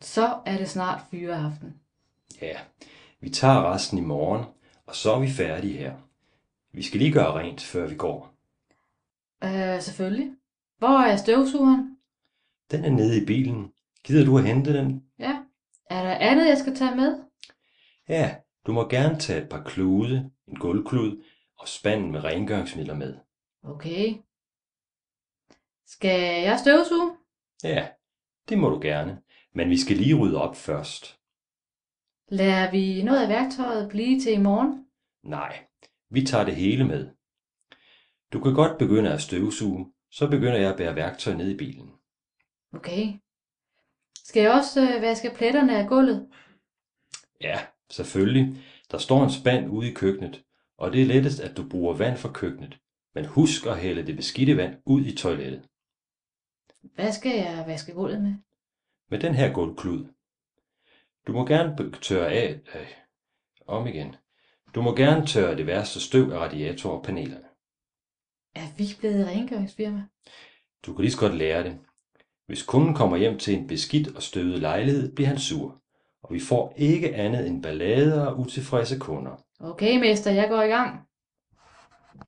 Så er det snart fyreaften. Ja, vi tager resten i morgen, og så er vi færdige her. Vi skal lige gøre rent, før vi går. Selvfølgelig. Hvor er støvsugeren? Den er nede i bilen. Gider du at hente den? Ja. Er der andet, jeg skal tage med? Ja, du må gerne tage et par klude, en gulvklud og spanden med rengøringsmidler med. Okay. Skal jeg støvsuge? Ja, det må du gerne, men vi skal lige rydde op først. Lader vi noget af værktøjet blive til i morgen? Nej, vi tager det hele med. Du kan godt begynde at støvsuge, så begynder jeg at bære værktøj ned i bilen. Okay. Skal jeg også vaske pletterne af gulvet? Ja, selvfølgelig. Der står en spand ude i køkkenet, og det er lettest, at du bruger vand fra køkkenet. Men husk at hælde det beskidte vand ud i toilettet. Hvad skal jeg vaske gulvet med? Med den her gulvklud. Du må gerne tørre af... om igen. Du må gerne tørre det værste støv af radiatorer og panelerne. Er vi blevet rengøringsfirma? Du kan lige så godt lære det. Hvis kunden kommer hjem til en beskidt og støvet lejlighed, bliver han sur. Og vi får ikke andet end ballader og utilfredse kunder. Okay, mester, jeg går i gang.